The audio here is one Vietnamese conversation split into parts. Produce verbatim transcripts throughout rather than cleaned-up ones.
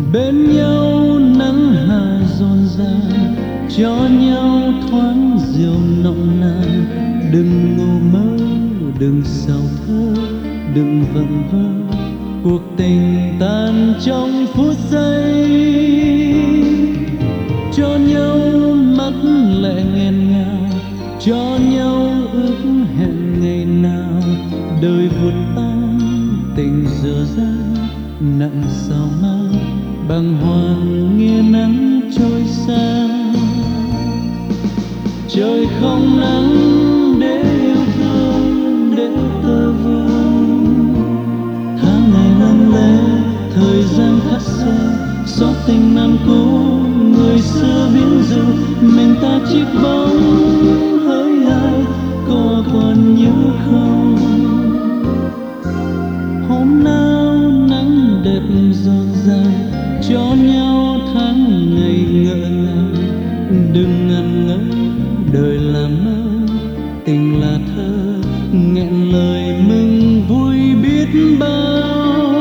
bên nhau nắng hà dồn dàng, cho nhau thoáng rượu nồng nàn. Đừng ngủ mơ, đừng sầu thơ, đừng vẩn vơ, cuộc tình tan trong phút giây. Cho nhau mắt lệ nghẹn ngào, cho nhau ước hẹn ngày nào. Đời vụt tan tình dở dang, nặng sao mang bàng hoàng nghe nắng trôi xa. Trời không nắng để yêu thương, để tơ vương. Tháng ngày lăn lê, thời gian khắc sâu, xót tình năm cũ người xưa biến du. Mình ta chiếc bóng hỡi ai, có còn nhớ không? Hôm nào nắng đẹp rộn ràng, cho nhau tháng ngày ngỡ ngàng. Đừng ngần ngỡ đời là mơ, tình là thơ, nghẹn lời mừng vui biết bao.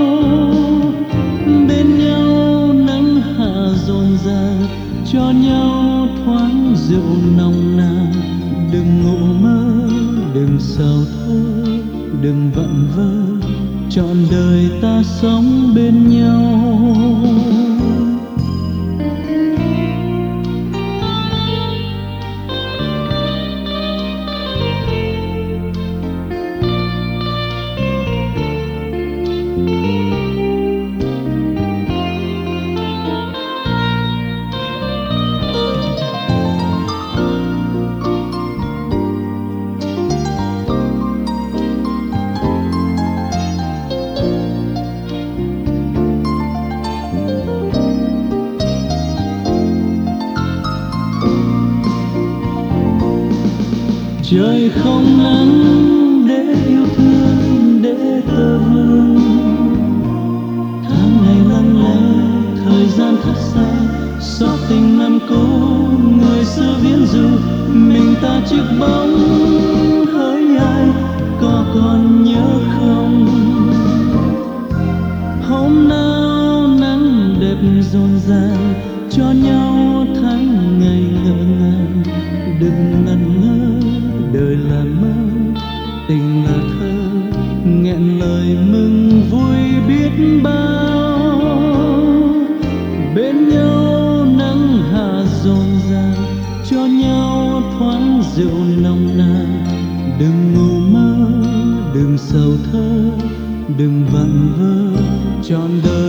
Bên nhau nắng hạ dồn dàng, cho nhau thoáng rượu nồng nàn. Đừng ngủ mơ, đừng sầu thơ, đừng vẩn vơ, trọn đời ta sống bên nhau. Trời không nắng để yêu thương, để tơ vương. Tháng ngày lăn lê, thời gian khắc xa, xót tình năm cũ người xưa viễn du. Mình ta chiếc bóng hỡi ai, có còn nhớ không? Hôm nào nắng đẹp rộn ràng, cho nhau tháng ngày ngỡ ngàng. Đừng ngần ngơ đời là mơ, tình là thơ, nghẹn lời mừng vui biết bao. Bên nhau nắng hạ dồn dàng, cho nhau thoáng rượu nồng nàn. Đừng ngủ mơ, đừng sầu thơ, đừng vẩn vơ, trọn đời